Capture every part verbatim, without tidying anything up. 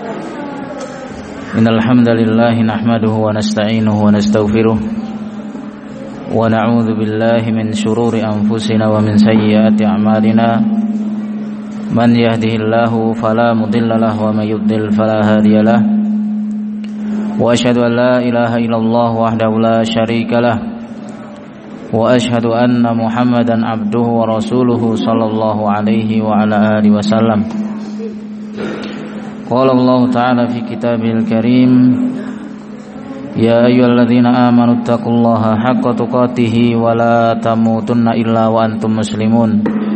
Innal hamdalillah nahmaduhu wa nasta'inuhu wa nastaghfiruh wa na'udzu billahi min shururi anfusina wa min sayyiati a'malina. Man yahdihillahu fala mudilla lahu wa may yudlil fala hadiyalah. Wa asyhadu an la ilaha illallah wahdahu la syarika lah. Wa asyhadu anna Muhammadan abduhu wa rasuluhu sallallahu alaihi wa ala alihi wasallam. Qala Allah ta'ala fi kitabil karim, ya ayyuhalladzina amanu taqullaha haqqa tuqatih wa la tamutunna illa wa antum muslimun.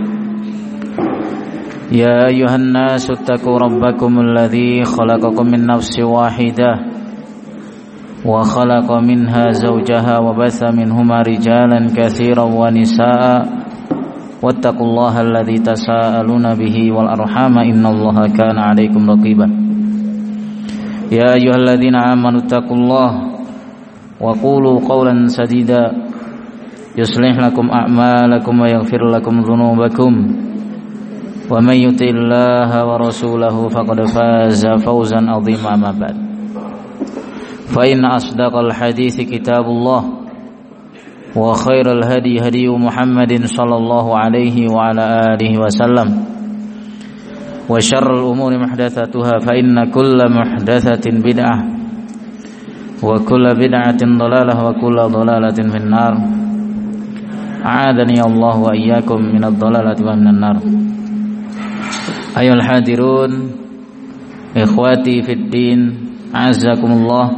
Ya ayyuhan nasu taqu rabbakumul ladzi khalaqakum min nafsin wahidah wa khalaqa minha zawjaha wa batha minhuma rijalan katsiran wa nisaa'a wattaqullaha alladzi tasaaluna bihi wal arhama innallaha kana 'alaikum raqiban. Ya ayyuhalladzina amanu taqullaha wa qulu qawlan sadida yuslih lakum a'malakum wa yaghfir lakum dhunubakum wa may yuti'illaha wa rasulahu faqad faza fawzan 'azima. Amma ba'd. Fa inna asdaqal hadithi kitabullah wa khairal hadi hadi Muhammadin sallallahu alaihi wa ala alihi wasallam wa syarrul umuri muhdatsatuha fa inna kulla muhdatsatin bid'ah wa kulla bid'atin dhalalah wa kulla dhalalatin finnar. A'adani Allah wa iyyakum minadh dhalalati wa minan nar. Ayyuhal hadirun ikhwati fid din, a'azzakumullah.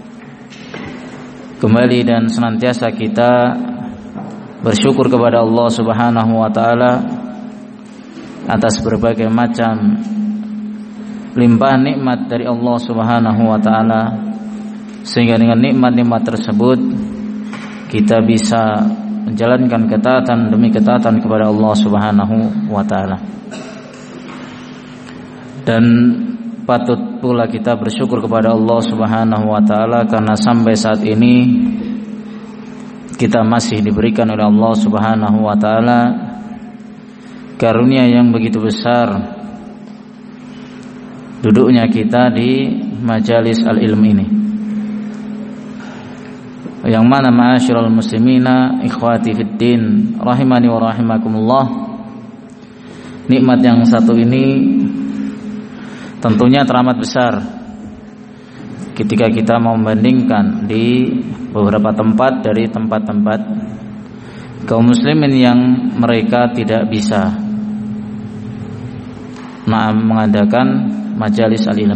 Kembali dan senantiasa kita bersyukur kepada Allah Subhanahu wa taala atas berbagai macam limpahan nikmat dari Allah Subhanahu wa taala, sehingga dengan nikmat-nikmat tersebut kita bisa menjalankan ketaatan demi ketaatan kepada Allah Subhanahu wa taala. Dan patut pula kita bersyukur kepada Allah Subhanahu wa taala karena sampai saat ini kita masih diberikan oleh Allah Subhanahu wa taala karunia yang begitu besar, duduknya kita di majalis al-ilm ini, yang mana ma'asyiral muslimina ikhwati fid din rahimani wa rahimakumullah, nikmat yang satu ini tentunya teramat besar ketika kita mau membandingkan di beberapa tempat dari tempat-tempat kaum muslimin yang mereka tidak bisa nah, mengadakan majalis al-ilm.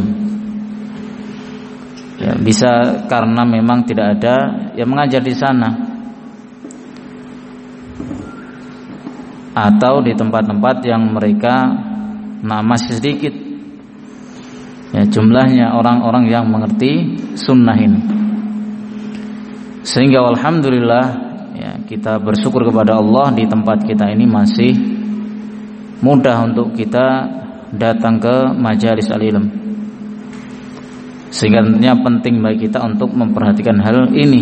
Ya, bisa karena memang tidak ada yang mengajar di sana, atau di tempat-tempat yang mereka nah, masih sedikit ya, jumlahnya orang-orang yang mengerti sunnah ini. Sehingga alhamdulillah ya, kita bersyukur kepada Allah di tempat kita ini masih mudah untuk kita datang ke majalis al-ilm, sehingga tentunya penting bagi kita untuk memperhatikan hal ini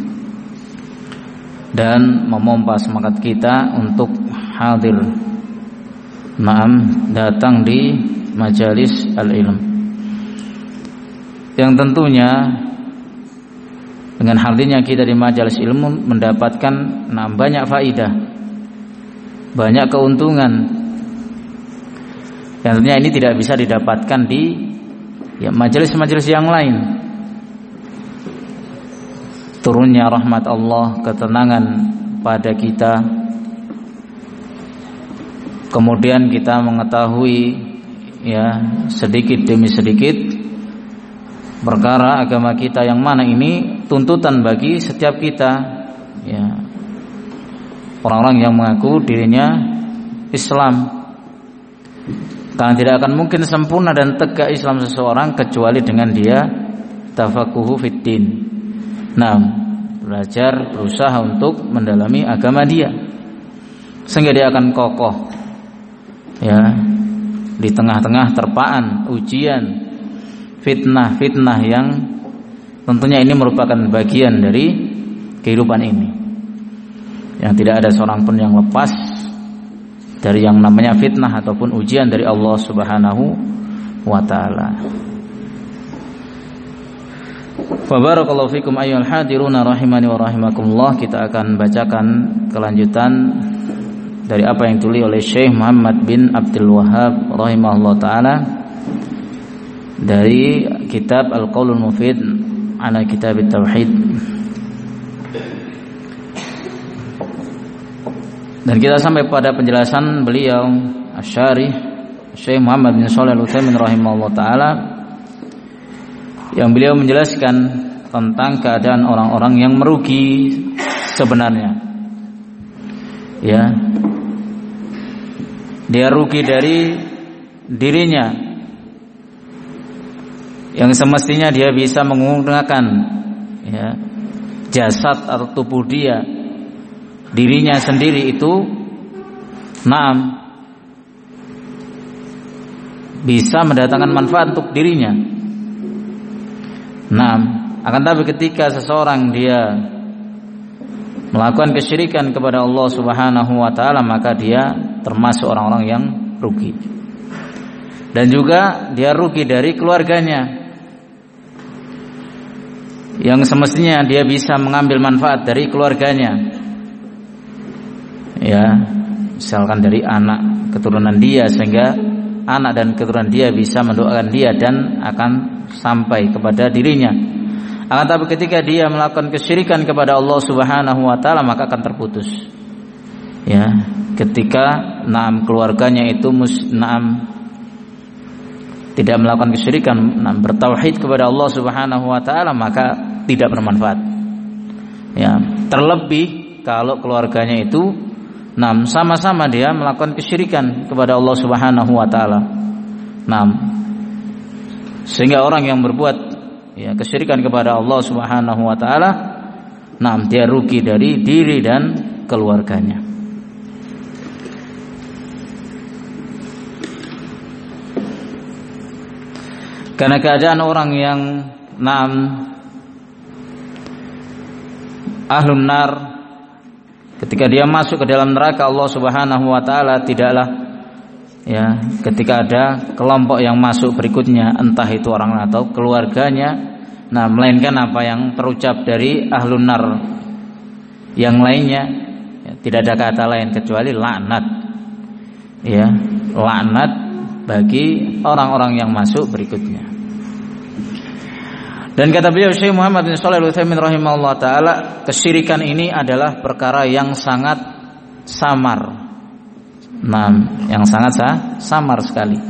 dan memompa semangat kita untuk hadir naam datang di majalis al-ilm, yang tentunya dengan hadirnya kita di majalis ilmu mendapatkan nah, banyak faidah, banyak keuntungan yang tentunya ini tidak bisa didapatkan di ya, majalis-majalis yang lain. Turunnya rahmat Allah, ketenangan pada kita, kemudian kita mengetahui ya sedikit demi sedikit perkara agama kita yang mana ini tuntutan bagi setiap kita ya, orang-orang yang mengaku dirinya Islam, karena tidak akan mungkin sempurna dan tegak Islam seseorang kecuali dengan dia tafakuhu fiddin, nah belajar berusaha untuk mendalami agama dia, sehingga dia akan kokoh ya di tengah-tengah terpaan ujian fitnah-fitnah yang tentunya ini merupakan bagian dari kehidupan ini, yang tidak ada seorang pun yang lepas dari yang namanya fitnah ataupun ujian dari Allah Subhanahu wa taala. Fa barakallahu fikum ayyuhal hadiruna rahimani wa rahimakumullah. Kita akan bacakan kelanjutan dari apa yang ditulis oleh Syekh Muhammad bin Abdul Wahhab rahimahullah taala dari kitab Al-Qaulul Mufid ala Kitab Tauhid. Dan kita sampai pada penjelasan beliau Asy-Syarih Syekh Muhammad bin Shalih Al-Utsaimin rahimahullah taala, yang beliau menjelaskan tentang keadaan orang-orang yang merugi sebenarnya. Ya. Dia rugi dari dirinya yang semestinya dia bisa menggunakan ya, jasad atau tubuh dia, dirinya sendiri itu naam bisa mendatangkan manfaat untuk dirinya. Naam, akan tapi ketika seseorang dia melakukan kesyirikan kepada Allah Subhanahu wa taala, maka dia termasuk orang-orang yang rugi. Dan juga dia rugi dari keluarganya, yang semestinya dia bisa mengambil manfaat dari keluarganya. Ya, misalkan dari anak keturunan dia, sehingga anak dan keturunan dia bisa mendoakan dia dan akan sampai kepada dirinya. Akan tapi ketika dia melakukan kesyirikan kepada Allah Subhanahu wa taala, maka akan terputus. Ya, ketika naam keluarganya itu mus, naam tidak melakukan kesyirikan, naam bertauhid kepada Allah Subhanahu wa taala, maka tidak bermanfaat. Ya, terlebih kalau keluarganya itu naam sama-sama dia melakukan kesyirikan kepada Allah Subhanahu wa taala. Naam, sehingga orang yang berbuat ya kesyirikan kepada Allah Subhanahu wa taala, naam dia rugi dari diri dan keluarganya. Karena keadaan orang yang naam ahlun nar, ketika dia masuk ke dalam neraka Allah Subhanahu wa taala, tidaklah ya ketika ada kelompok yang masuk berikutnya, entah itu orang atau keluarganya, nah melainkan apa yang terucap dari ahlun nar yang lainnya, ya, tidak ada kata lain kecuali laknat. Ya, laknat bagi orang-orang yang masuk berikutnya. Dan kata beliau Syekh Muhammad bin Shalih Al-Utsaimin rahimahullah taala, kesyirikan ini adalah perkara yang sangat samar. Nah, yang sangat sah, samar sekali.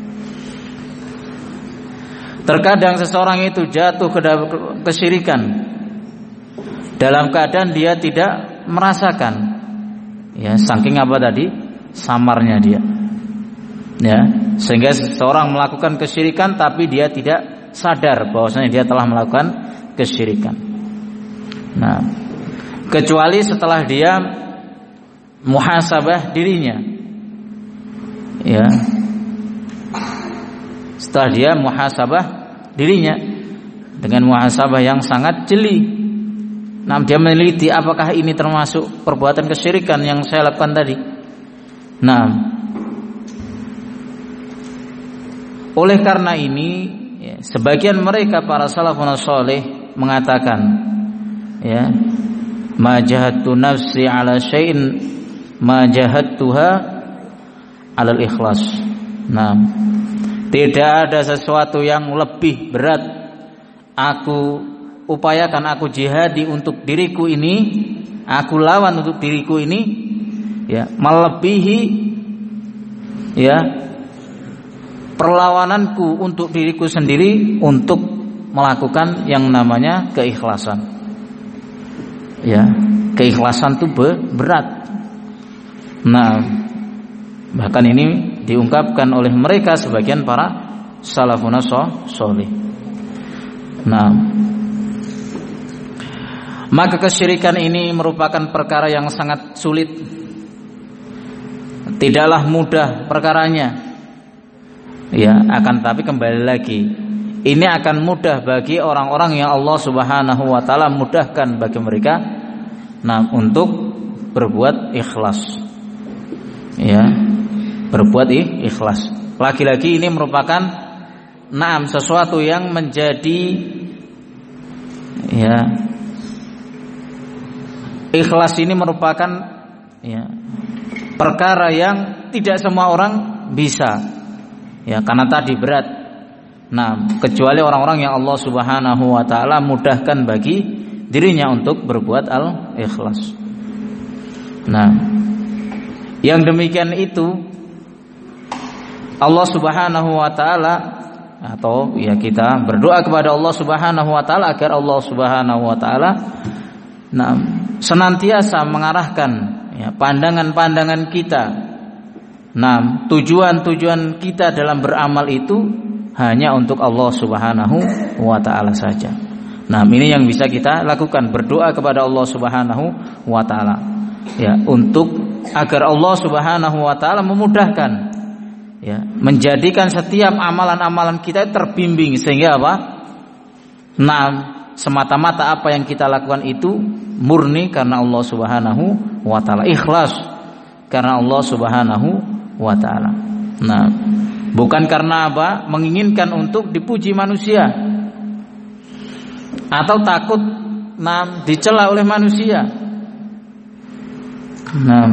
Terkadang seseorang itu jatuh ke dalam kesyirikan dalam keadaan dia tidak merasakan. Ya, saking apa tadi? Samarnya dia. Ya, sehingga seseorang melakukan kesyirikan tapi dia tidak sadar bahwasanya dia telah melakukan kesyirikan. Nah, kecuali setelah dia muhasabah dirinya. Ya. Setelah dia muhasabah dirinya dengan muhasabah yang sangat jeli. Nah, dia meneliti apakah ini termasuk perbuatan kesyirikan yang saya lakukan tadi. Nah, oleh karena ini ya, sebagian mereka para salafun salih mengatakan, ya, ma jahadtu nafsi ala syai'in ma jahadtuha ala al-ikhlas. Nah, tidak ada sesuatu yang lebih berat aku upayakan, aku jihadi untuk diriku ini, aku lawan untuk diriku ini, ya, melebihi ya perlawananku untuk diriku sendiri untuk melakukan yang namanya keikhlasan. Ya, keikhlasan itu berat. Nah, bahkan ini diungkapkan oleh mereka sebagian para salafun sholih. Nah, maka kesyirikan ini merupakan perkara yang sangat sulit. Tidaklah mudah perkaranya. Ya, akan tapi kembali lagi, ini akan mudah bagi orang-orang yang Allah Subhanahu wa taala mudahkan bagi mereka, nah, untuk berbuat ikhlas. Ya, berbuat ikhlas. Lagi-lagi ini merupakan naam sesuatu yang menjadi ya, ikhlas ini merupakan ya, perkara yang tidak semua orang bisa, ya, karena tadi berat. Nah, kecuali orang-orang yang Allah Subhanahu wa taala mudahkan bagi dirinya untuk berbuat al-ikhlas. Nah, yang demikian itu Allah Subhanahu wa taala, atau ya kita berdoa kepada Allah Subhanahu wa taala agar Allah Subhanahu wa taala nah, senantiasa mengarahkan ya, pandangan-pandangan kita, nah, tujuan-tujuan kita dalam beramal itu hanya untuk Allah Subhanahu wa taala saja. Nah, ini yang bisa kita lakukan, berdoa kepada Allah Subhanahu wa taala ya, untuk agar Allah Subhanahu wa taala memudahkan ya, menjadikan setiap amalan-amalan kita terbimbing sehingga apa? Nah, semata-mata apa yang kita lakukan itu murni karena Allah Subhanahu wa taala, ikhlas karena Allah Subhanahu wa taala. Nah, bukan karena apa? Menginginkan untuk dipuji manusia atau takut nah, dicela oleh manusia. Nah,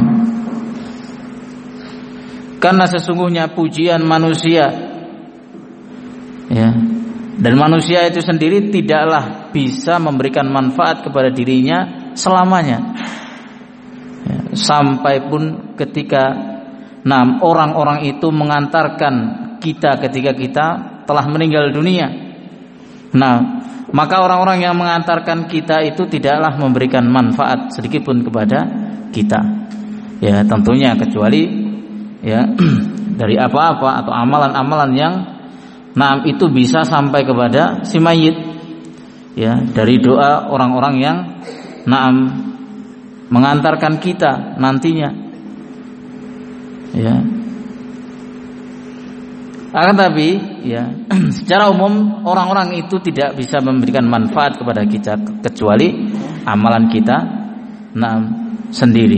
karena sesungguhnya pujian manusia ya, dan manusia itu sendiri tidaklah bisa memberikan manfaat kepada dirinya selamanya ya, sampai pun ketika nah, orang-orang itu mengantarkan kita ketika kita telah meninggal dunia. Nah, maka orang-orang yang mengantarkan kita itu tidaklah memberikan manfaat sedikitpun kepada kita ya, tentunya kecuali ya dari apa-apa atau amalan-amalan yang nah itu bisa sampai kepada si mayit ya, dari doa orang-orang yang nah mengantarkan kita nantinya ya. Akan tapi ya secara umum orang-orang itu tidak bisa memberikan manfaat kepada kita kecuali amalan kita nah sendiri.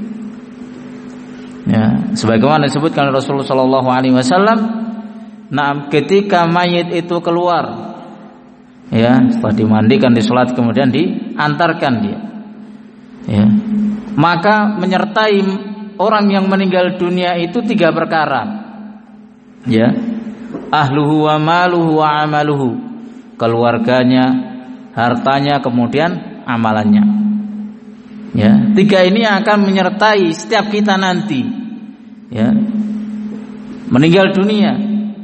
Ya, sebagaimana disebutkan Rasulullah Shallallahu Alaihi Wasallam, nah ketika mayit itu keluar, ya setelah dimandikan, disolat, kemudian diantarkan dia, ya maka menyertai orang yang meninggal dunia itu tiga perkara, ya ahluhu wa maluhu wa amaluhu, keluarganya, hartanya, kemudian amalannya. Ya, tiga ini akan menyertai setiap kita nanti ya, meninggal dunia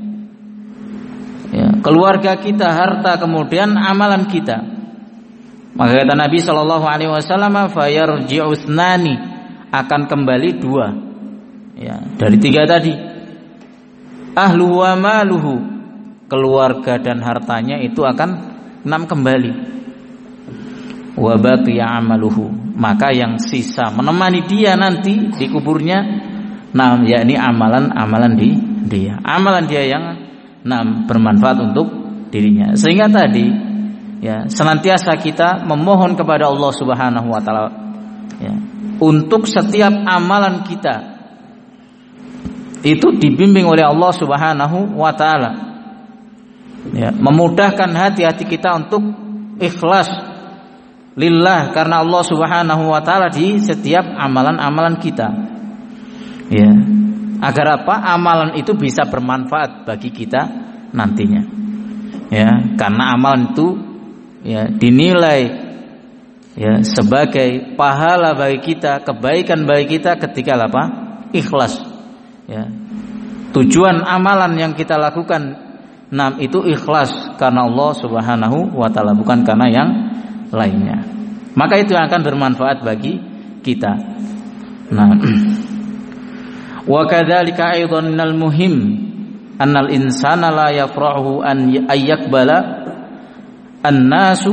ya, keluarga kita, harta, kemudian amalan kita. Maka kata Nabi Shallallahu Alaihi Wasallam, fayarji'u tsnani, akan kembali dua ya, dari tiga tadi. Ahluhu wa maluhu, keluarga dan hartanya itu akan enam kembali. Wa baqiya amaluhu, maka yang sisa menemani dia nanti di kuburnya, nah yakni amalan-amalan di dia, amalan dia yang nah bermanfaat untuk dirinya. Sehingga tadi ya senantiasa kita memohon kepada Allah Subhanahu wa taala ya, untuk setiap amalan kita itu dibimbing oleh Allah Subhanahu wa taala ya, memudahkan hati-hati kita untuk ikhlas lillah karena Allah Subhanahu wa taala di setiap amalan-amalan kita. Ya. Agar apa? Amalan itu bisa bermanfaat bagi kita nantinya. Ya, karena amalan itu ya dinilai ya sebagai pahala bagi kita, kebaikan bagi kita ketika apa? Ikhlas. Ya. Tujuan amalan yang kita lakukan nah itu ikhlas karena Allah Subhanahu wa taala, bukan karena yang lainnya. Maka itu yang akan bermanfaat bagi kita. Nah, wa kadzalika aidan minal muhim annal insana la yafrahu an ayyaqbala an-nasu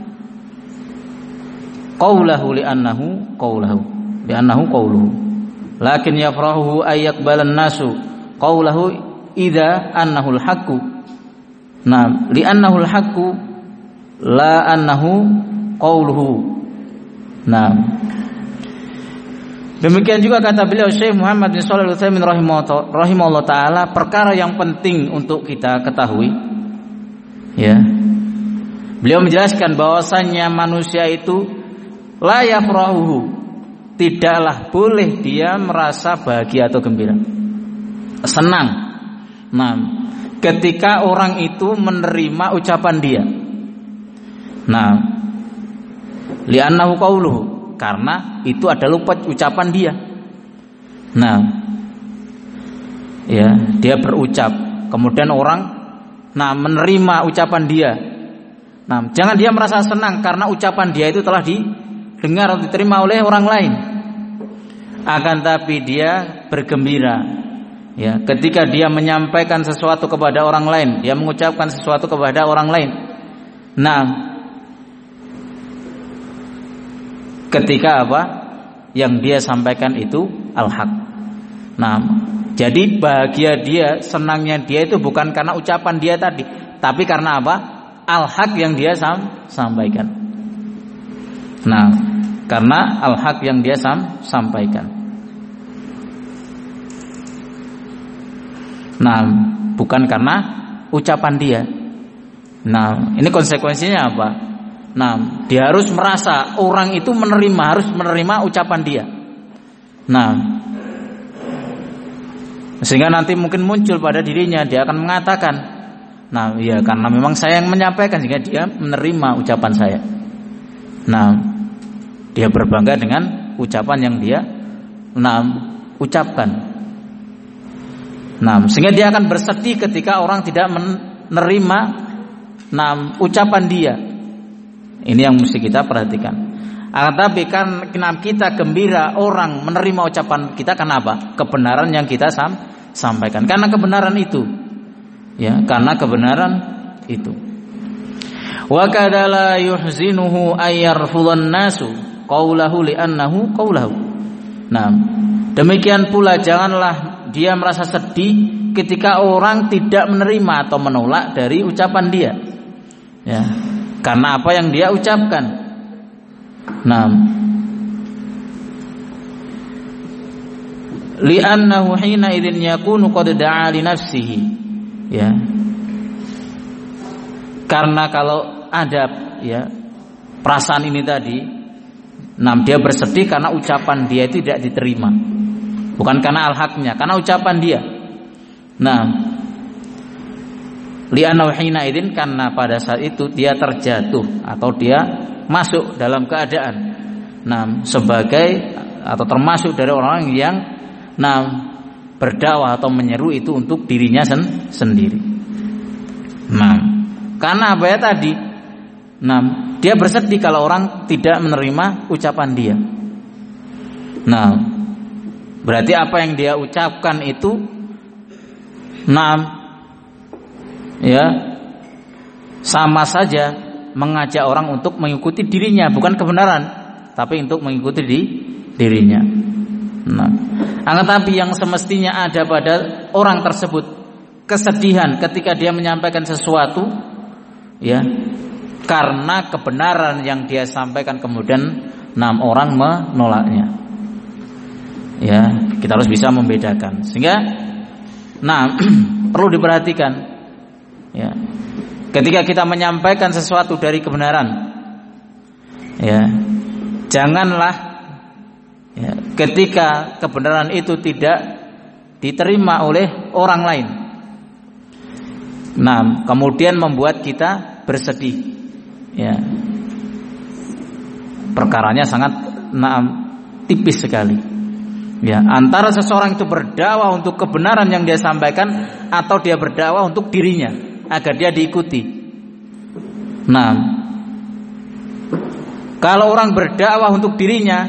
qawlahu li'annahu qawluhu li'annahu qawluhu lakin yafrahu ayyaqbala an-nasu qawlahu idza annahu al-haqqu. Nah, li'annahu al-haqqu la annahu qawluhu. Nah, demikian juga kata beliau Syekh Muhammad bin Shalih Al-Utsaimin rahimahullah taala, perkara yang penting untuk kita ketahui ya, Beliau menjelaskan bahwasannya manusia itu la yafrahuhu, tidaklah boleh dia merasa bahagia atau gembira, senang. Nah, ketika orang itu menerima ucapan dia. Nah, li'annahu qauluhu, karena itu adalah ucapan dia. Nah, ya, dia berucap, kemudian orang nah menerima ucapan dia. Nah, jangan dia merasa senang karena ucapan dia itu telah didengar atau diterima oleh orang lain. Akan tapi dia bergembira. Ya, ketika dia menyampaikan sesuatu kepada orang lain, dia mengucapkan sesuatu kepada orang lain. Nah, ketika apa yang dia sampaikan itu al-haq. Nah, jadi bahagia dia, senangnya dia itu bukan karena ucapan dia tadi, tapi karena apa? Al-haq yang dia sam- sampaikan. Nah, karena al-haq yang dia sam- sampaikan. Nah, bukan karena ucapan dia. Nah, ini konsekuensinya apa? Nah, dia harus merasa orang itu menerima, harus menerima ucapan dia. Nah, sehingga nanti mungkin muncul pada dirinya, dia akan mengatakan, nah, ya karena memang saya yang menyampaikan sehingga dia menerima ucapan saya. Nah, dia berbangga dengan ucapan yang dia nah, ucapkan. Nah, sehingga dia akan bersedih ketika orang tidak menerima nah, ucapan dia. Ini yang mesti kita perhatikan. Akan tapi kan kita gembira orang menerima ucapan kita, kenapa? Kebenaran yang kita sam- sampaikan. Karena kebenaran itu. Ya, karena kebenaran itu. Wa kadala yuhzinuhu ayyarfudhan nasu qaulahu li'annahu qaulahu. Nah, demikian pula janganlah dia merasa sedih ketika orang tidak menerima atau menolak dari ucapan dia. Ya, karena apa yang dia ucapkan. Nah, li'annahu hina idzin yakunu qad da'a li nafsihi. Ya. Karena kalau ada ya perasaan ini tadi, nah dia bersedih karena ucapan dia itu tidak diterima. Bukan karena al-haqnya, karena ucapan dia. Nah, li'annahu hina idzin, karena pada saat itu dia terjatuh atau dia masuk dalam keadaan nah sebagai atau termasuk dari orang yang nah berdakwah atau menyeru itu untuk dirinya sen- sendiri. Nah, karena apa ya tadi? Nah, dia bersedih kalau orang tidak menerima ucapan dia. Nah, berarti apa yang dia ucapkan itu nah ya sama saja mengajak orang untuk mengikuti dirinya, bukan kebenaran, tapi untuk mengikuti di dirinya. Nah, akan tapi yang semestinya ada pada orang tersebut kesedihan ketika dia menyampaikan sesuatu, ya, karena kebenaran yang dia sampaikan kemudian enam orang menolaknya. Ya, kita harus bisa membedakan. Sehingga, nah, perlu diperhatikan. Ya, ketika kita menyampaikan sesuatu dari kebenaran, ya, janganlah ya, ketika kebenaran itu tidak diterima oleh orang lain, nah kemudian membuat kita bersedih. Ya, perkaranya sangat nah, tipis sekali. Ya, antara seseorang itu berdakwah untuk kebenaran yang dia sampaikan atau dia berdakwah untuk dirinya agar dia diikuti. Nah, kalau orang berdakwah untuk dirinya,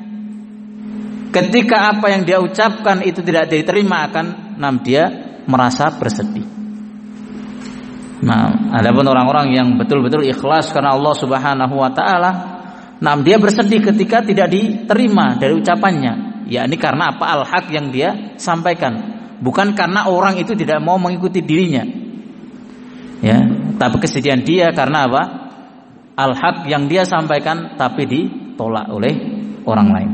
ketika apa yang dia ucapkan itu tidak diterima, akan nam dia merasa bersedih. Nah, adapun orang-orang yang betul-betul ikhlas karena Allah Subhanahu wa taala, nam dia bersedih ketika tidak diterima dari ucapannya. Ya, ini karena apa? Al-haq yang dia sampaikan, bukan karena orang itu tidak mau mengikuti dirinya. Ya, tapi kesedihan dia karena apa? Al-haq yang dia sampaikan tapi ditolak oleh orang lain.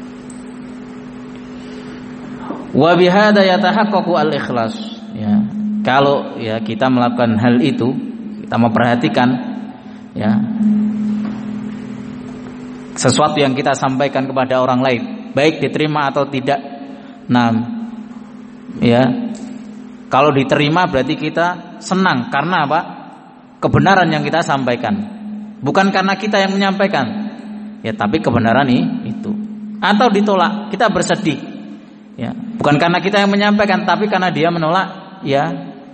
Wa bihadza yatahaqqaqu al-ikhlas. Ya. kalau ya kita melakukan hal itu, kita memperhatikan ya sesuatu yang kita sampaikan kepada orang lain, baik diterima atau tidak. Nah, ya kalau diterima berarti kita senang karena apa? Kebenaran yang kita sampaikan, bukan karena kita yang menyampaikan, ya tapi kebenaran ini itu. Atau ditolak, kita bersedih, ya bukan karena kita yang menyampaikan, tapi karena dia menolak, ya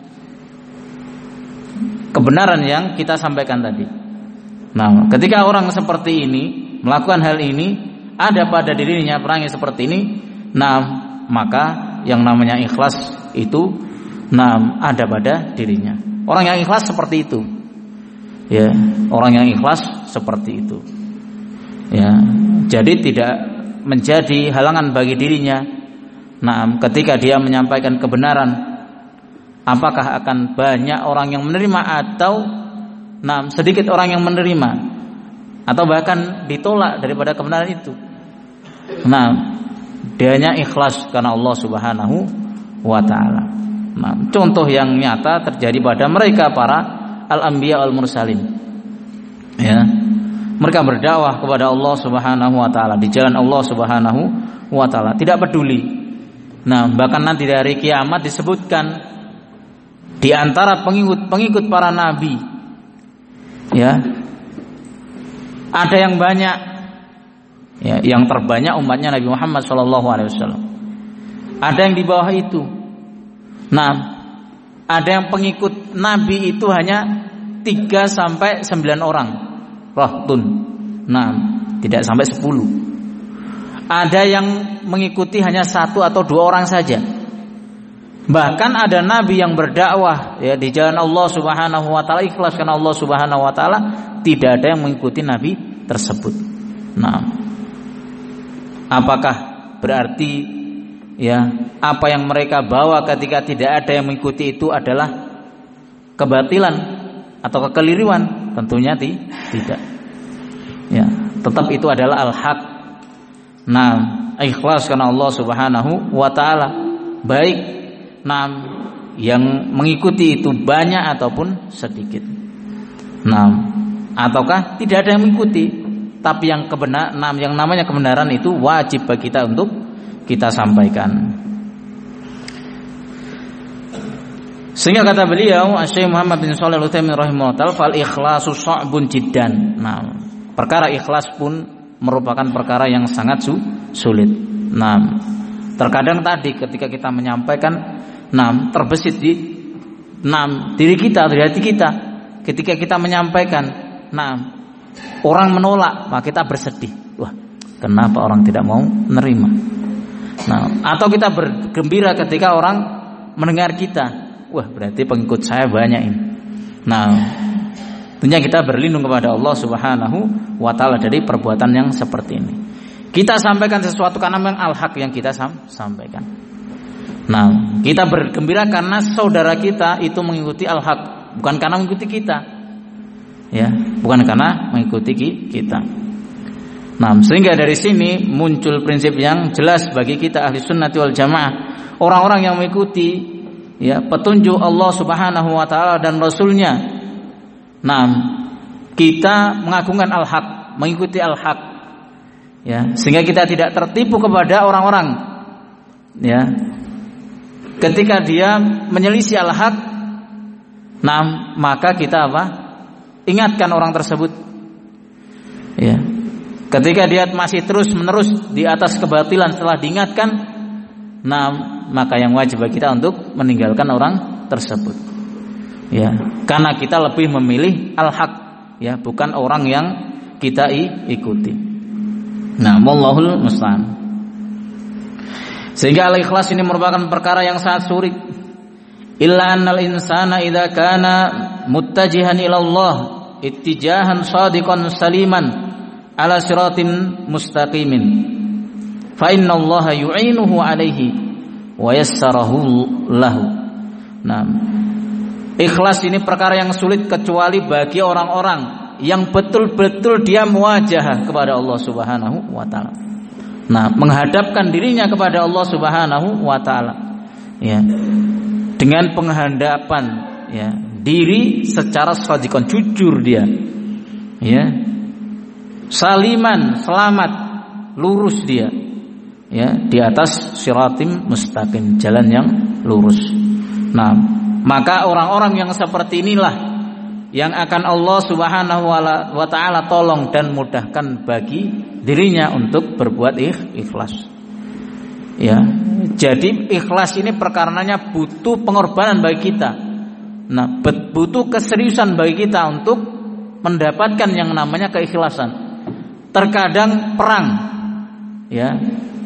kebenaran yang kita sampaikan tadi. Nah, ketika orang seperti ini melakukan hal ini, ada pada dirinya perangai seperti ini, nah maka yang namanya ikhlas itu, nah ada pada dirinya. Orang yang ikhlas seperti itu, ya orang yang ikhlas seperti itu, ya jadi tidak menjadi halangan bagi dirinya. Nah, ketika dia menyampaikan kebenaran, apakah akan banyak orang yang menerima atau nah sedikit orang yang menerima, atau bahkan ditolak daripada kebenaran itu. Nah, dianya ikhlas karena Allah Subhanahu wa taala. Nah, contoh yang nyata terjadi pada mereka para al-anbiya al-mursalin. Ya. Mereka berdakwah kepada Allah Subhanahu wa taala di jalan Allah Subhanahu wa taala, tidak peduli. Nah, bahkan nanti dari kiamat disebutkan di antara pengikut-pengikut para nabi, ya, ada yang banyak, ya, yang terbanyak umatnya Nabi Muhammad shallallahu alaihi wasallam. Ada yang di bawah itu. Nah, ada yang pengikut nabi itu hanya tiga sampai sembilan orang. Rahtun. Nah, tidak sampai sepuluh. Ada yang mengikuti hanya satu atau dua orang saja. Bahkan ada nabi yang berdakwah ya di jalan Allah Subhanahu wa taala, ikhlas karena Allah Subhanahu wa taala, tidak ada yang mengikuti nabi tersebut. Nah, apakah berarti ya apa yang mereka bawa ketika tidak ada yang mengikuti itu adalah kebatilan atau kekeliruan? Tentunya tidak. Ya, tetap itu adalah al-haq. Nah, ikhlas karena Allah Subhanahu wa taala, baik nah yang mengikuti itu banyak ataupun sedikit. Nah, ataukah tidak ada yang mengikuti, tapi yang kebenaran, nah, yang namanya kebenaran itu wajib bagi kita untuk kita sampaikan. Sehingga kata beliau, Syekh Muhammad bin Shalih Al-Utsaimin rahimahullah taala, fal ikhlasu sha'bun jiddan. Nah, perkara ikhlas pun merupakan perkara yang sangat sulit. Nah, terkadang tadi ketika kita menyampaikan, nah, terbesit di nah, diri kita, di hati kita, ketika kita menyampaikan, nah, orang menolak, maka kita bersedih. Wah, kenapa orang tidak mau menerima? Nah, atau kita bergembira ketika orang mendengar kita. Wah, berarti pengikut saya banyak ini. Nah, tentunya kita berlindung kepada Allah Subhanahu wa taala dari perbuatan yang seperti ini. Kita sampaikan sesuatu karena memang al-haq yang kita sampaikan. Nah, kita bergembira karena saudara kita itu mengikuti al-haq, bukan karena mengikuti kita. Ya, bukan karena mengikuti kita. Nah, sehingga dari sini muncul prinsip yang jelas bagi kita ahli sunnati wal jamaah, orang-orang yang mengikuti ya petunjuk Allah Subhanahu wa taala dan Rasulnya. Nah, kita mengagungkan al-haq, mengikuti al-haq, ya, sehingga kita tidak tertipu kepada orang-orang, ya, ketika dia menyelisih al-haq. Nah, maka kita apa? Ingatkan orang tersebut, ya, ketika dia masih terus menerus di atas kebatilan setelah diingatkan, nah, maka yang wajib bagi kita untuk meninggalkan orang tersebut, ya, karena kita lebih memilih al-haq, ya, bukan orang yang kita ikuti. Nah, wallahul musta'an. Sehingga al-ikhlas ini merupakan perkara yang sangat sulit. Illa annal insana idza kana muttajihan ila Allah ittijahan shadiqan saliman ala siratin mustaqimin, fa inna Allah yu'inuhu alaihi wa yassarahu lahu. Nah, ikhlas ini perkara yang sulit kecuali bagi orang-orang yang betul-betul dia muwajahah kepada Allah Subhanahu wa taala. Nah, menghadapkan dirinya kepada Allah Subhanahu wa taala, ya, dengan penghendapan ya diri secara shadiqan, jujur dia ya, saliman, selamat, lurus dia ya di atas siratim mustaqim, jalan yang lurus. Nah, maka orang-orang yang seperti inilah yang akan Allah Subhanahu wa taala tolong dan mudahkan bagi dirinya untuk berbuat ikhlas. Ya, jadi ikhlas ini perkaranya butuh pengorbanan bagi kita. Nah, butuh keseriusan bagi kita untuk mendapatkan yang namanya keikhlasan. Terkadang perang, ya,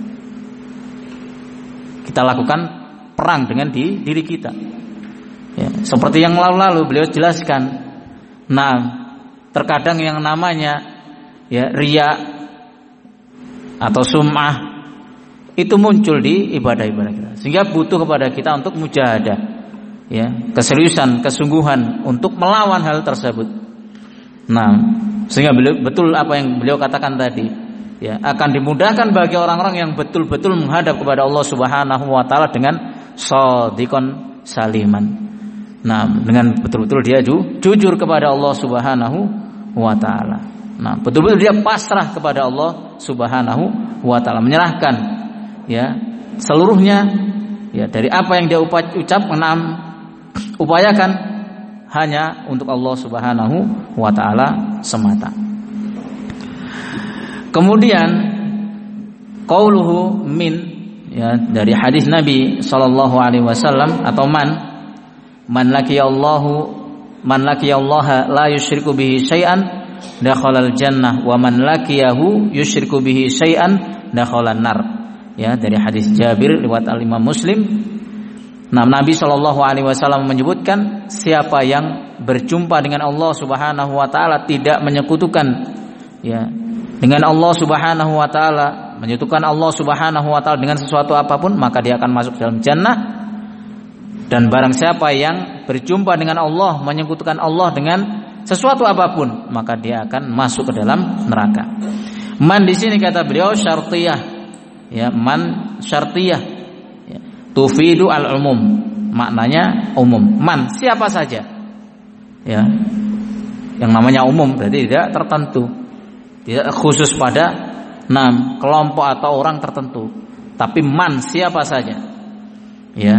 kita lakukan perang dengan di, diri kita. Ya, seperti yang lalu-lalu beliau jelaskan. Nah, terkadang yang namanya ya riya atau sum'ah itu muncul di ibadah-ibadah kita, sehingga butuh kepada kita untuk mujahadah, ya, keseriusan, kesungguhan untuk melawan hal tersebut. Nah, sehingga beliau, betul apa yang beliau katakan tadi, ya, akan dimudahkan bagi orang-orang yang betul-betul menghadap kepada Allah Subhanahu wa taala dengan shadiqan saliman. Nah, dengan betul-betul dia ju, jujur kepada Allah Subhanahu wa taala. Nah, betul-betul dia pasrah kepada Allah Subhanahu wa taala, menyerahkan ya seluruhnya ya dari apa yang dia ucap, menam, upayakan hanya untuk Allah Subhanahu wa taala semata. Kemudian qauluhu min ya dari hadis Nabi sallallahu alaihi wasallam atau man Man laqiyallahu man laqiyallaha la yusyriku bihi syai'an dakhalal jannah wa man laqiyahu yusyriku bihi syai'an dakhalan nar. Ya, dari hadis Jabir riwayat Al-Imam Muslim. Nah, Nabi sallallahu alaihi wasallam menyebutkan siapa yang berjumpa dengan Allah Subhanahu wa taala tidak menyekutukan ya dengan Allah Subhanahu wa taala, menyekutukan Allah Subhanahu wa taala dengan sesuatu apapun, maka dia akan masuk dalam jannah. Dan barang siapa yang berjumpa dengan Allah, menyekutukan Allah dengan sesuatu apapun, maka dia akan masuk ke dalam neraka. Man di sini kata beliau syartiyah, ya, man syartiyah, ya, tufidu al-umum, maknanya umum. Man siapa saja, ya, yang namanya umum berarti tidak tertentu, tidak khusus pada enam kelompok atau orang tertentu, tapi man siapa saja, ya.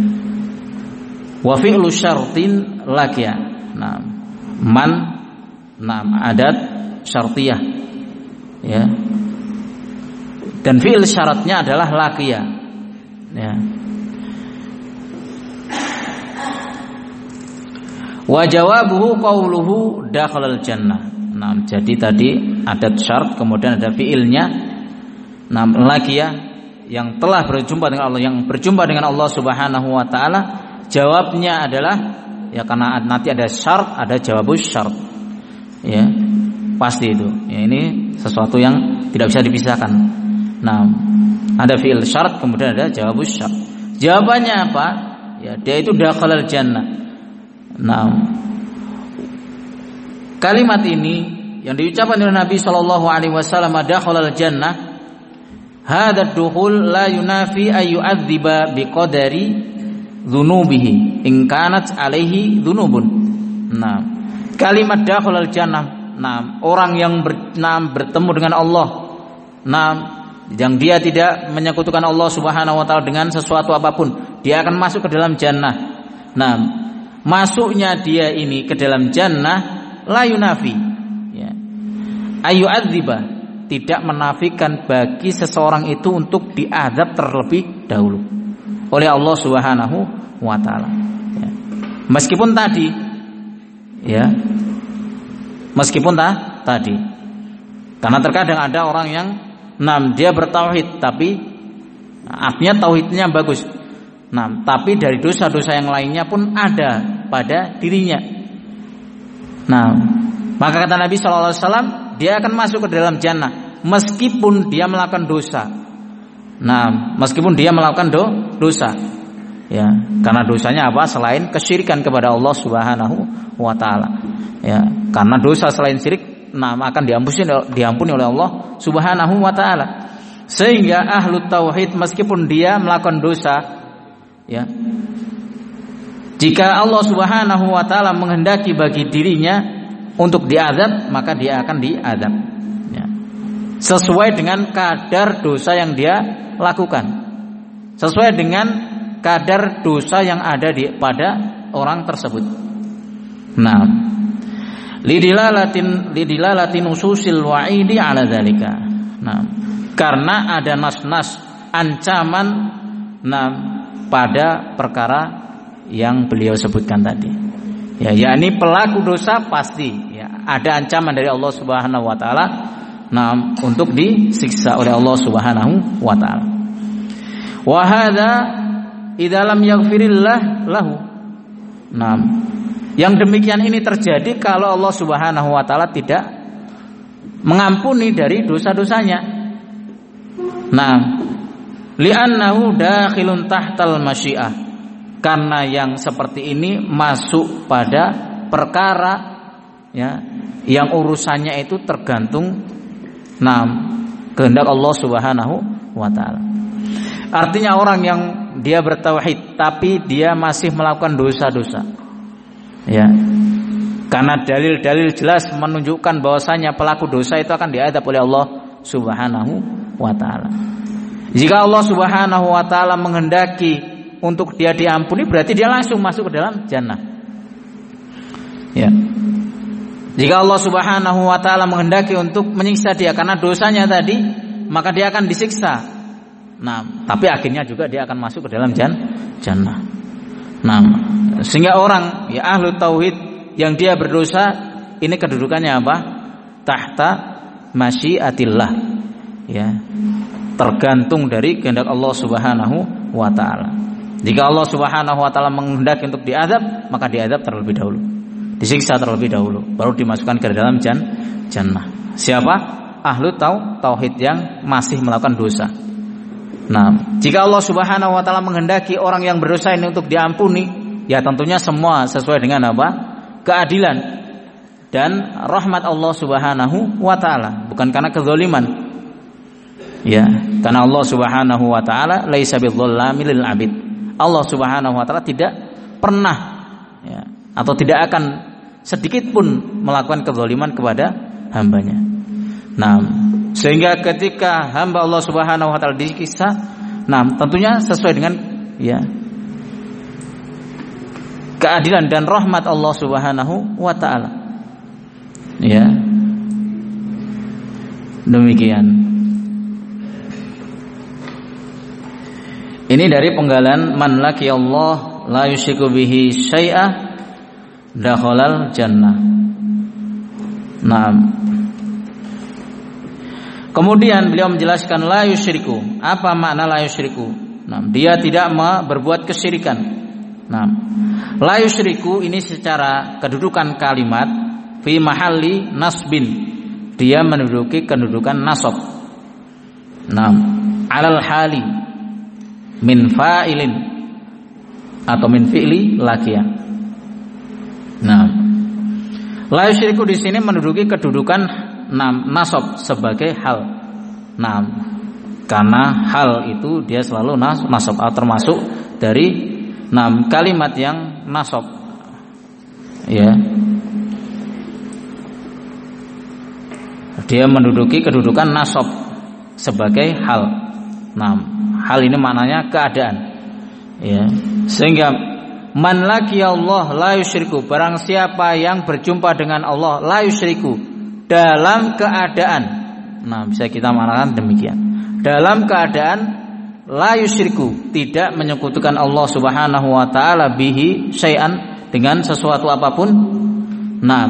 Wa fi'lu syartin laqiya. Nah, man nah adat syartiyah. Ya. Dan fi'il syaratnya adalah laqiya. Ya. Wa jawabuhu qauluhu dakhalal jannah. Nah, jadi tadi adat syarat kemudian ada fi'ilnya. Nah, laqiya yang telah berjumpa dengan Allah, yang berjumpa dengan Allah Subhanahu wa taala. Jawabnya adalah ya karena nanti ada syarat, ada jawabus syarat. Ya, pasti itu. Ya, ini sesuatu yang tidak bisa dipisahkan. Nah, ada fi'il syarat kemudian ada jawabus syarat. Jawabannya apa? Ya, dia itu dakhalal jannah. Nah, kalimat ini yang diucapkan oleh Nabi sallallahu alaihi wasallam dakhalal jannah, hadza dukhul la yunafi ay yu'adziba biqadari dzunubihi in kanat alaihi dzunubun. Nah, kalimat dakhalal jannah, nah, orang yang ber, nah, bertemu dengan Allah, nah, yang dia tidak menyekutukan Allah Subhanahu wa taala dengan sesuatu apapun, dia akan masuk ke dalam jannah. Nah, masuknya dia ini ke dalam jannah la yunafi, ya, ayu adziba, tidak menafikan bagi seseorang itu untuk diazab terlebih dahulu oleh Allah Subhanahu wa taala. Ya. Meskipun tadi, ya, meskipun ta, tadi, karena terkadang ada orang yang, nah, dia bertauhid tapi artinya tauhidnya bagus, nah, tapi dari dosa-dosa yang lainnya pun ada pada dirinya. Nah, maka kata Nabi Shallallahu Alaihi Wasallam, dia akan masuk ke dalam jannah meskipun dia melakukan dosa. Nah, meskipun dia melakukan do, dosa, ya, karena dosanya apa? Selain kesyirikan kepada Allah Subhanahu wa taala, ya, karena dosa selain syirik, nah, akan diampuni diampuni oleh Allah Subhanahu wa taala. Sehingga ahlu tauhid meskipun dia melakukan dosa, ya, Jika Allah Subhanahu wa taala menghendaki bagi dirinya untuk diazab, maka dia akan diazab ya. Sesuai dengan kadar dosa yang dia lakukan, sesuai dengan kadar dosa yang ada di pada orang tersebut. Nah, lidilalatin lidilalatin ususil wa'idi ala dzalika. Nah, karena ada nas-nas ancaman nah pada perkara yang beliau sebutkan tadi. Ya, yakni pelaku dosa pasti ya, ada ancaman dari Allah Subhanahu wa taala nah untuk disiksa oleh Allah Subhanahu wa taala. Wa hadza idza lam yaghfirillah lahu. Nah, yang demikian ini terjadi kalau Allah Subhanahu wa taala tidak mengampuni dari dosa-dosanya. Nah, li'annahu dakhilun tahtal masyiah. Karena yang seperti ini masuk pada perkara ya yang urusannya itu tergantung nah kehendak Allah Subhanahu wa taala. Artinya orang yang dia bertauhid tapi dia masih melakukan dosa-dosa. Ya. Karena dalil-dalil jelas menunjukkan bahwasanya pelaku dosa itu akan diazab oleh Allah Subhanahu wa taala. Jika Allah Subhanahu wa taala menghendaki untuk dia diampuni, berarti dia langsung masuk ke dalam jannah. Ya. Jika Allah Subhanahu wa taala menghendaki untuk menyiksa dia karena dosanya tadi, maka dia akan disiksa. Nah, tapi akhirnya juga dia akan masuk ke dalam jannah. Nah, sehingga orang ya ahlu tauhid yang dia berdosa ini kedudukannya apa? Tahta masyiatillah. Ya. Tergantung dari kehendak Allah Subhanahu wa taala. Jika Allah Subhanahu wa taala menghendaki untuk diazab, maka diazab terlebih dahulu. Disiksa terlebih dahulu, baru dimasukkan ke dalam jan, jannah. Siapa? Ahlu tau, tauhid yang masih melakukan dosa. Nah, jika Allah Subhanahu wa taala menghendaki orang yang berdosa ini untuk diampuni, ya tentunya semua sesuai dengan apa? Keadilan dan rahmat Allah Subhanahu wa taala, bukan karena kezaliman. Ya, karena Allah Subhanahu wa taala laisa bidzallamil lil abid. Allah Subhanahu wa taala tidak pernah ya, atau tidak akan sedikit pun melakukan kezaliman kepada hambanya. Nah, sehingga ketika hamba Allah Subhanahu wa taala disiksa, nah tentunya sesuai dengan ya keadilan dan rahmat Allah Subhanahu wa taala. Ya. Demikian. Ini dari penggalan man laki Allah la yusyriku bihi syai'ah dakhalal jannah. Nah, kemudian beliau menjelaskan la yusyriku. Apa makna la yusyriku? Nah, dia tidak berbuat kesyirikan. Nah, la yusyriku ini secara kedudukan kalimat fi mahalli nasbin. Dia menduduki kedudukan nasab. Nah, alal hali min fa'ilin atau min fi'li lakiya. Nah, la yusyriku di sini menduduki kedudukan nasab sebagai hal. Nah, karena hal itu dia selalu nasab atau termasuk dari enam kalimat yang nasab. Ya. Dia menduduki kedudukan nasab sebagai hal. Nah, hal ini maknanya keadaan. Ya. Sehingga man laki Allah la yusyriku, barang siapa yang berjumpa dengan Allah la yusyriku dalam keadaan. Nah, bisa kita maknakan demikian. Dalam keadaan la yusyriku, tidak menyekutukan Allah Subhanahu wa taala bihi syai'an, dengan sesuatu apapun. Nah,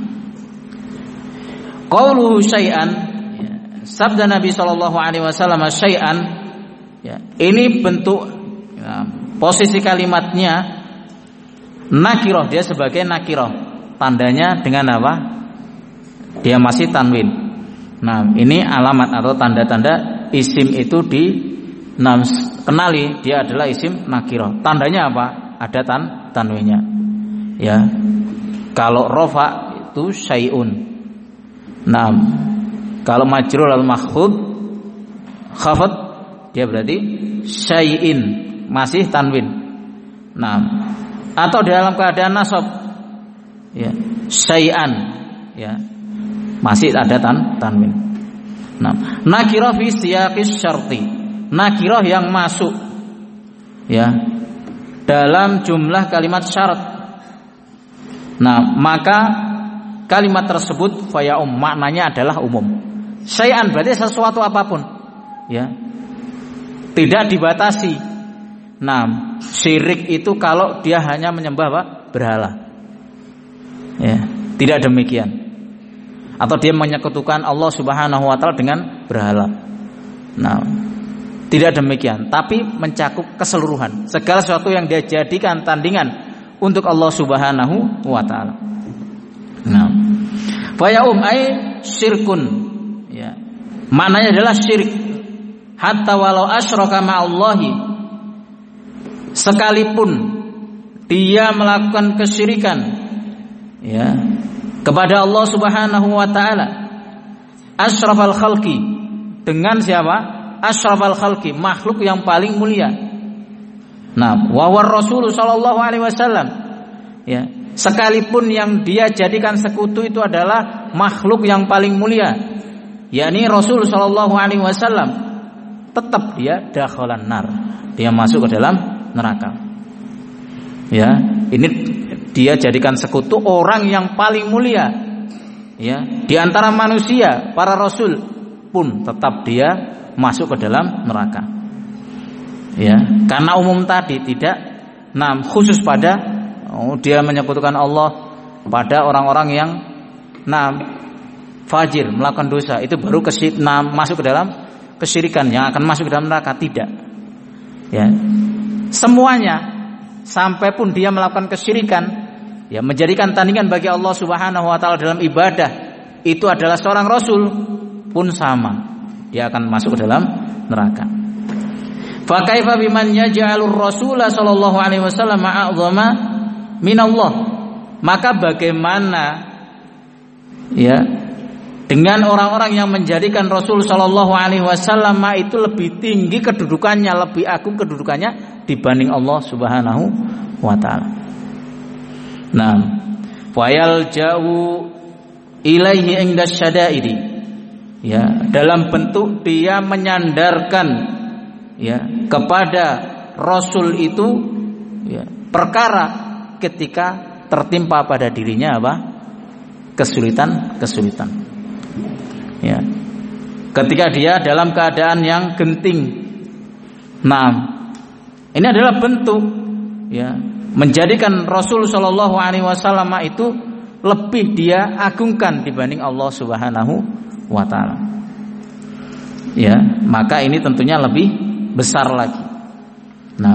qauluhu syai'an, sabda Nabi sallallahu alaihi wasallam syai'an, ya, ini bentuk ya, posisi kalimatnya nakiroh, dia sebagai nakiroh, tandanya dengan apa? Dia masih tanwin. Nah, ini alamat atau tanda-tanda isim itu di nah, kenali dia adalah isim nakiroh. Tandanya apa? Ada tan tanwinnya. Ya, kalau rofa itu syai'un. Nah, kalau majrur al makhfud khafad, dia berarti syai'in, masih tanwin. Nah, atau dalam keadaan nasab, ya, syai'an, ya, masih ada tan tanwin. Nah, nakirah fi siyaqis syarti, nakirah yang masuk, ya, dalam jumlah kalimat syarat. Nah, maka kalimat tersebut faya um, maknanya adalah umum. Syai'an berarti sesuatu apapun, ya, tidak dibatasi. Nah, syirik itu kalau dia hanya menyembah apa? Berhala, ya, tidak demikian. Atau dia menyekutukan Allah Subhanahu wa taala dengan berhala. Nah, tidak demikian, tapi mencakup keseluruhan segala sesuatu yang dia jadikan tandingan untuk Allah Subhanahu wa taala. Nah, fa yaum ai syirkun, ya. Maknanya adalah syirik. Hatta walau asyraka ma'allahi, sekalipun dia melakukan kesyirikan, ya, kepada Allah Subhanahu wa taala, asyrafal khalqi, dengan siapa? Asyrafal khalqi, makhluk yang paling mulia. Nah, wa war Rasul sallallahu alaihi wasallam, ya, sekalipun yang dia jadikan sekutu itu adalah makhluk yang paling mulia, yakni Rasul sallallahu alaihi wasallam, tetap dia dakhalan nar, dia masuk ke dalam neraka. Ya, ini dia jadikan sekutu orang yang paling mulia, ya, di antara manusia, para rasul pun tetap dia masuk ke dalam neraka. Ya, karena umum tadi tidak, nah, khusus pada oh, dia menyekutukan Allah pada orang-orang yang nah fajir, melakukan dosa, itu baru kesyir, nah, masuk ke dalam kesyirikan yang akan masuk ke dalam neraka, tidak. Ya, semuanya, sampai pun dia melakukan kesyirikan, ya, menjadikan tandingan bagi Allah Subhanahu wa taala dalam ibadah, itu adalah seorang rasul pun sama, dia akan masuk ke dalam neraka. Fa kaifa biman yaj'alur rasula sallallahu alaihi wasallam a'zama minallah? Maka bagaimana, ya, dengan orang-orang yang menjadikan Rasul sallallahu alaihi wasallam itu lebih tinggi kedudukannya, lebih agung kedudukannya dibanding Allah Subhanahu wa taala. Nah, fayal ja'u ilaihi inda syada'idi, ya, dalam bentuk dia menyandarkan, ya, kepada Rasul itu, ya, perkara ketika tertimpa pada dirinya apa? Kesulitan-kesulitan. Ya, ketika dia dalam keadaan yang genting. Nah, ini adalah bentuk, ya, menjadikan Rasul sallallahu alaihi wasallam itu lebih dia agungkan dibanding Allah Subhanahu wa taala. Ya, maka ini tentunya lebih besar lagi. Nah,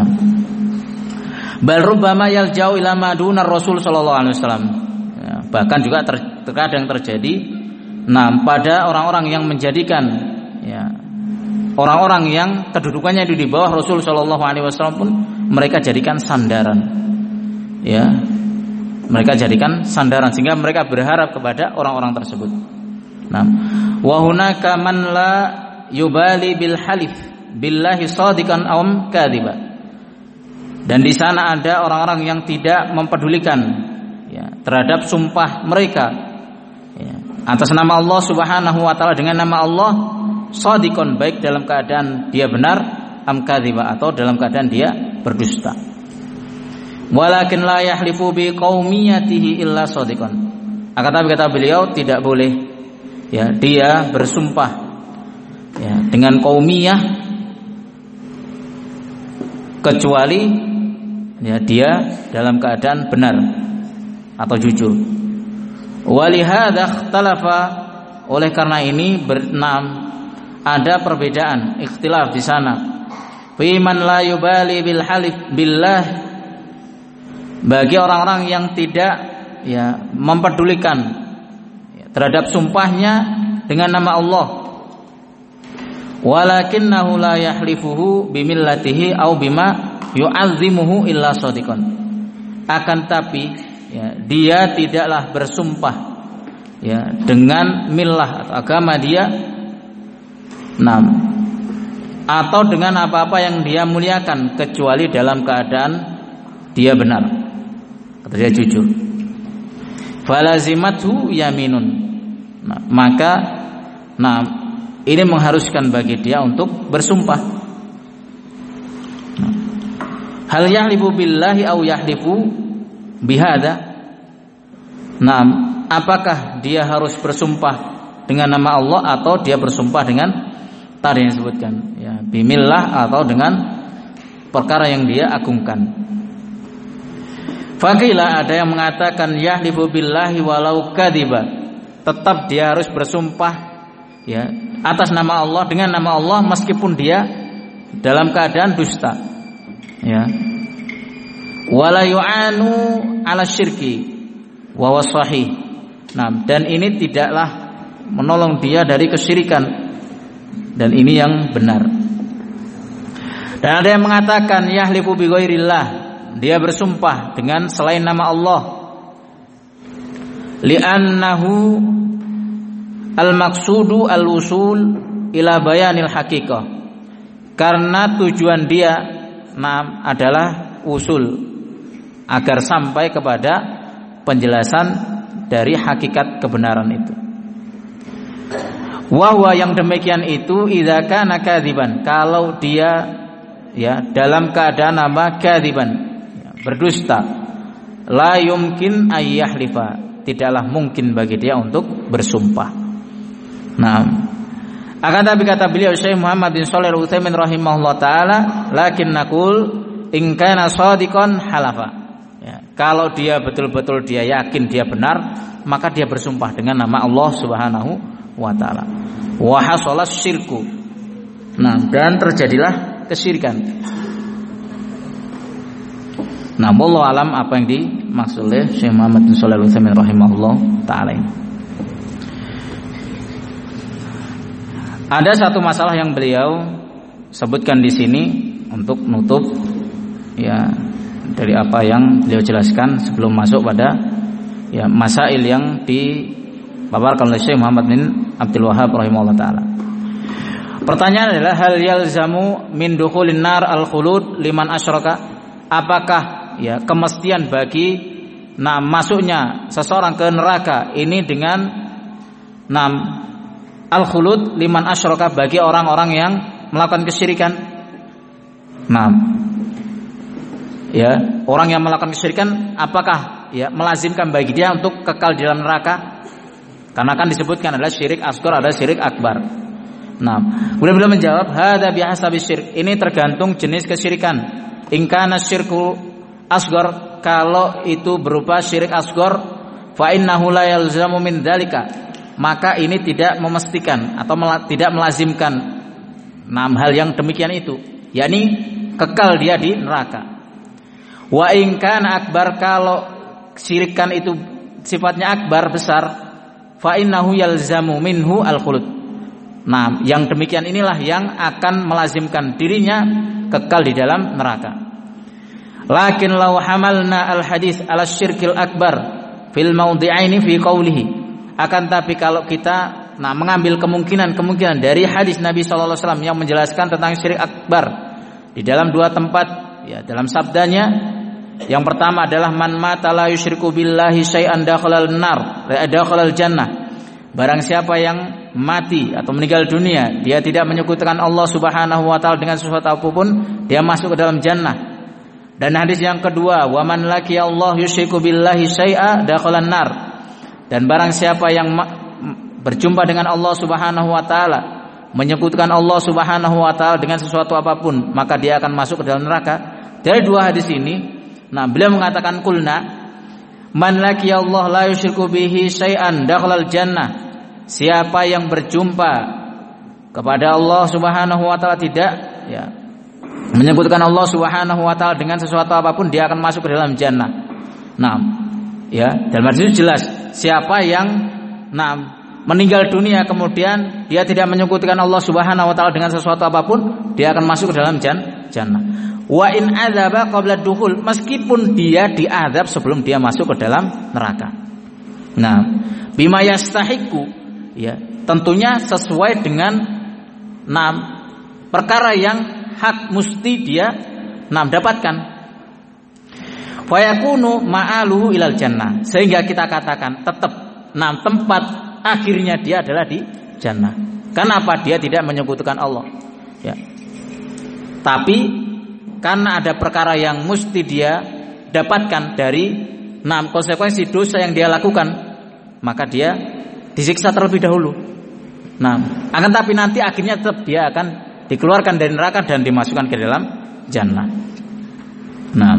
bal rubbama yaljau ila maduna Rasul sallallahu alaihi wasallam. Ya, bahkan juga ter, terkadang terjadi, nah, pada orang-orang yang menjadikan, ya, orang-orang yang kedudukannya itu di bawah Rasul sallallahu alaihi wasallam pun mereka jadikan sandaran, ya, mereka jadikan sandaran sehingga mereka berharap kepada orang-orang tersebut. Nah, wa hunaka man la yubali bil halif billahi shadiqan aw kadhiba. Dan di sana ada orang-orang yang tidak mempedulikan, ya, terhadap sumpah mereka, ya, atas nama Allah Subhanahu wa taala dengan nama Allah, shadiqon, baik dalam keadaan dia benar, am kadhiba, atau dalam keadaan dia berdusta. Walakin la yahlifu bi qaumiyatihi illa shadiqon. Akan tapi kata beliau tidak boleh, ya, dia bersumpah, ya, dengan qaumiyah kecuali, ya, dia dalam keadaan benar atau jujur. Walihada ikhtalafa, oleh karena ini berenam ada perbedaan, ikhtilaf di sana. Fi man la yubali bil halif billah, bagi orang-orang yang tidak, ya, mempedulikan, ya, terhadap sumpahnya dengan nama Allah. Walakinnahu la yahlifuhu bimillatihi au bima yu'azzimuhu illa shadiqan. Akan tapi, ya, dia tidaklah bersumpah, ya, dengan millah atau agama dia, nah, atau dengan apa-apa yang dia muliakan kecuali dalam keadaan dia benar atau dia jujur. Falazimathu yaminun. Nah, maka nah ini mengharuskan bagi dia untuk bersumpah. Nah, hal yahlifu billahi au yahlifu bihada. Nah, apakah dia harus bersumpah dengan nama Allah atau dia bersumpah dengan tadi yang disebutkan ya, bimillah atau dengan perkara yang dia agungkan. Faqila, ada yang mengatakan yahlifu billahi walau kadiba, tetap dia harus bersumpah ya atas nama Allah, dengan nama Allah meskipun dia dalam keadaan dusta ya. Wala yu'anu ala syirki wa wasahih. Nah, dan ini tidaklah menolong dia dari kesyirikan, dan ini yang benar. Dan ada yang mengatakan yahlifu bi ghairillah, dia bersumpah dengan selain nama Allah, li'annahu al-maqsudu al-usul ila bayanil haqiqah, karena tujuan dia nah, adalah usul, agar sampai kepada penjelasan dari hakikat kebenaran itu. Wahwa, yang demikian itu idza kana kadziban, kalau dia ya dalam keadaan apa? Kadziban, ya, berdusta. La yumkin ayyahlifa, tidaklah mungkin bagi dia untuk bersumpah. Nah, akan tapi kata beliau Syekh Muhammad bin Shalih Al-Utsaimin rahimahullah taala, lakin naqul in kana shadiqan halafa. Ya, kalau dia betul-betul dia yakin dia benar, maka dia bersumpah dengan nama Allah Subhanahu wa taala. Wa hasalas syirku. Nah, dan terjadilah kesyirikan. Nah, wallahu alam apa yang dimaksud oleh Syekh Muhammad bin Shalih Al-Utsaimin rahimahullah taala ini. Ada satu masalah yang beliau sebutkan di sini untuk menutup ya dari apa yang beliau jelaskan sebelum masuk pada ya masail yang dipaparkan oleh Syekh Muhammad bin Abdul Wahhab rahimahullah taala. Pertanyaan adalah hal yalzamu min dukhulin nar al-khulud liman asyraka? Apakah ya kemestian bagi nah masuknya seseorang ke neraka ini dengan nam al-khulud liman asyraka, bagi orang-orang yang melakukan kesyirikan? Nah, ya, orang yang melakukan kesyirikan apakah ya melazimkan bagi dia untuk kekal di dalam neraka? Karena kan disebutkan adalah syirik asghar, ada syirik akbar. Nah, kemudian beliau menjawab, hadza bihasabi syirk, ini tergantung jenis kesyirikan. In kana syirku asghar, kalau itu berupa syirik asghar, fa innahu la yalzamu min dzalika, maka ini tidak memastikan atau tidak melazimkan enam hal yang demikian itu, yakni kekal dia di neraka. Wa in kana akbar, kalau syirikan itu sifatnya akbar, besar, fa innahu yalzamu minhu al-khulud. Nah, yang demikian inilah yang akan melazimkan dirinya kekal di dalam neraka. Lakin law hamalna al-hadis ala syirkil akbar fil mawdi'aini fi qawlihi, akan tapi kalau kita nah mengambil kemungkinan-kemungkinan dari hadis Nabi sallallahu alaihi wasallam yang menjelaskan tentang syirik akbar di dalam dua tempat ya, dalam sabdanya, yang pertama adalah man mata la yusyriku billahi syai'an dakhalal nar dakhalal jannah, barang siapa yang mati atau meninggal dunia dia tidak menyekutukan Allah Subhanahu wa taala dengan sesuatu apapun, dia masuk ke dalam jannah. Dan hadis yang kedua, wa man laki Allah yusyriku billahi syai'a dakhalan nar, dan barang siapa yang berjumpa dengan Allah Subhanahu wa taala, menyekutukan Allah Subhanahu wa taala dengan sesuatu apapun, maka dia akan masuk ke dalam neraka. Dari dua hadis ini, nah beliau mengatakan kulna man laki Allah la yusyriku bihi syai'an dakhalal jannah, siapa yang berjumpa kepada Allah Subhanahu wa taala tidak ya menyebutkan Allah Subhanahu wa taala dengan sesuatu apapun, dia akan masuk ke dalam jannah. Nah, ya, dalam hadis itu jelas siapa yang nah meninggal dunia kemudian dia tidak menyekutukan Allah Subhanahu wa taala dengan sesuatu apapun, dia akan masuk ke dalam jannah. Wa in adzaba qabla dukhul, meskipun dia diazab sebelum dia masuk ke dalam neraka. Nah, bima yastahiqu, ya, tentunya sesuai dengan enam perkara yang hak mesti dia enam dapatkan. Fayakunu ma'aluhu ilal jannah, sehingga kita katakan tetap nah tempat akhirnya dia adalah di jannah. Kenapa? Dia tidak menyekutukan Allah. Ya. Tapi karena ada perkara yang mesti dia dapatkan dari enam konsekuensi dosa yang dia lakukan, maka dia disiksa terlebih dahulu. Nah, akan tapi nanti akhirnya tetap dia akan dikeluarkan dari neraka dan dimasukkan ke dalam jannah. Nah,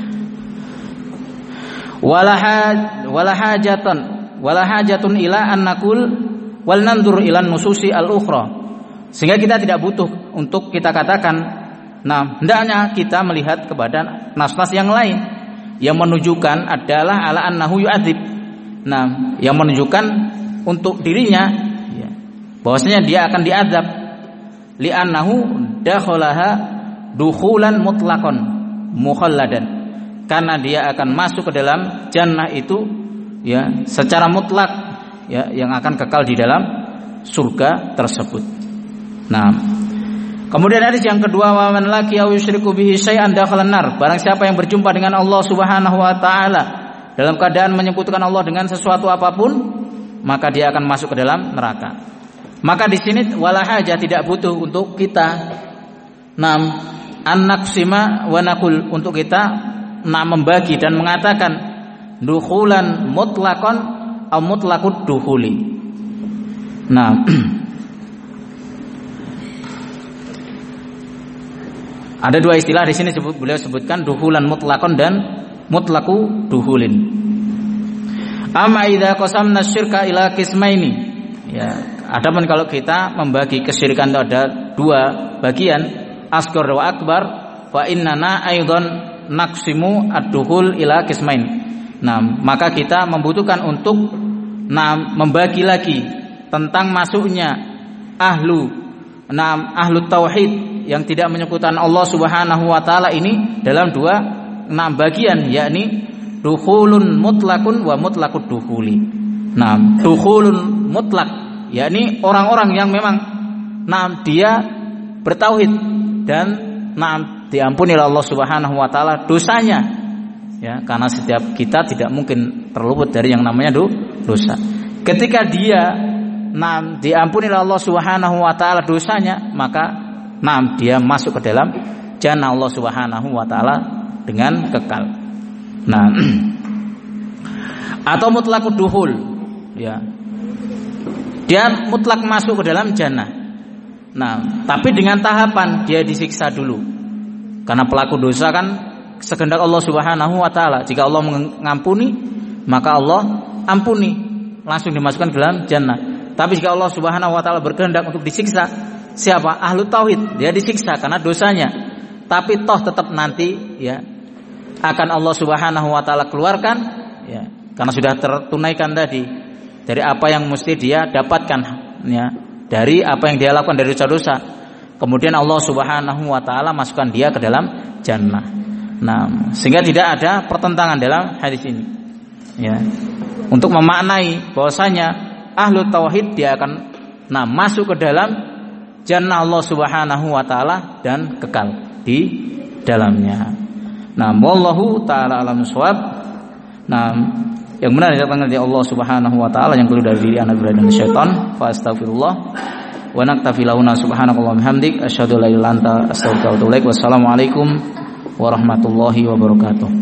walahaj walahajatan walahajatun ila an naqul wal nandur ila nususi al ukhra, sehingga kita tidak butuh untuk kita katakan, nah hendaknya kita melihat kepada nas-nas yang lain yang menunjukkan adalah ala annahu yu'adzib, nah yang menunjukkan untuk dirinya ya, bahwasanya dia akan diazab, li'annahu dakhalaha dukhulan mutlaqan mukhalladan, karena dia akan masuk ke dalam jannah itu ya secara mutlak ya, yang akan kekal di dalam surga tersebut. Nah, kemudian hadis yang kedua, wa man laqiya yusyriku bihi syai'an dakhalan nar, barang siapa yang berjumpa dengan Allah Subhanahu wa taala dalam keadaan menyekutukan Allah dengan sesuatu apapun, maka dia akan masuk ke dalam neraka. Maka di sini wala haja, tidak butuh untuk kita nam an-naqsima wa naqul, untuk kita nam membagi dan mengatakan dukhulan mutlaqan atau mutlaqud dukhuli. Nah, ada dua istilah di sini sebut, beliau sebutkan dukhulan mutlaqan dan mutlaqu dukhulin. Amma idza qasamna syirka ila qismaini, ya, adapun kalau kita membagi kesyirikan itu ada dua bagian, asghar wa akbar, fa innana aidan naqsimu ad-dukhul ila qismain. Nah, maka kita membutuhkan untuk nah, membagi lagi tentang masuknya ahlu nah, ahlu tauhid yang tidak menyekutukan Allah Subhanahu wa taala ini dalam dua nah, bagian, yakni dukhulun mutlakun wa mutlaqud dukhuli. Nah, dukhulun mutlak yakni orang-orang yang memang nah dia bertauhid dan nah diampuni oleh Allah Subhanahu wa taala dosanya. Ya, karena setiap kita tidak mungkin terluput dari yang namanya dosa. Ketika dia nah diampuni oleh Allah Subhanahu wa taala dosanya, maka nah dia masuk ke dalam jannah Allah Subhanahu wa taala dengan kekal. Nah, atau mutlaqud dukhul, ya. Dia mutlak masuk ke dalam jannah. Nah, tapi dengan tahapan dia disiksa dulu. Karena pelaku dosa kan sekehendak Allah Subhanahu wa taala. Jika Allah mengampuni, maka Allah ampuni, langsung dimasukkan ke dalam jannah. Tapi jika Allah Subhanahu wa taala berkehendak untuk disiksa, siapa? Ahlu tauhid, dia disiksa karena dosanya. Tapi toh tetap nanti ya akan Allah Subhanahu wa taala keluarkan ya, karena sudah tertunaikan tadi dari apa yang mesti dia dapatkan ya, dari apa yang dia lakukan dari dosa-dosa. Kemudian Allah Subhanahu wa taala masukkan dia ke dalam jannah. Nah, sehingga tidak ada pertentangan dalam hadis ini. Ya. Untuk memaknai bahwasanya ahlu tauhid dia akan nah masuk ke dalam jannah Allah Subhanahu wa taala dan kekal di dalamnya. Nah, wallahu taala alam shawab. Nah, yang benar datang dari Allah Subhanahu wa taala, yang keliru dari anak dan syaitan. Fa astaghfirullah wa naktafi launa subhanakallah bihamdik asyhadu an la ilaha illa anta astaghfiruka wa atubu ilaik. Wassalamualaikum warahmatullahi wabarakatuh.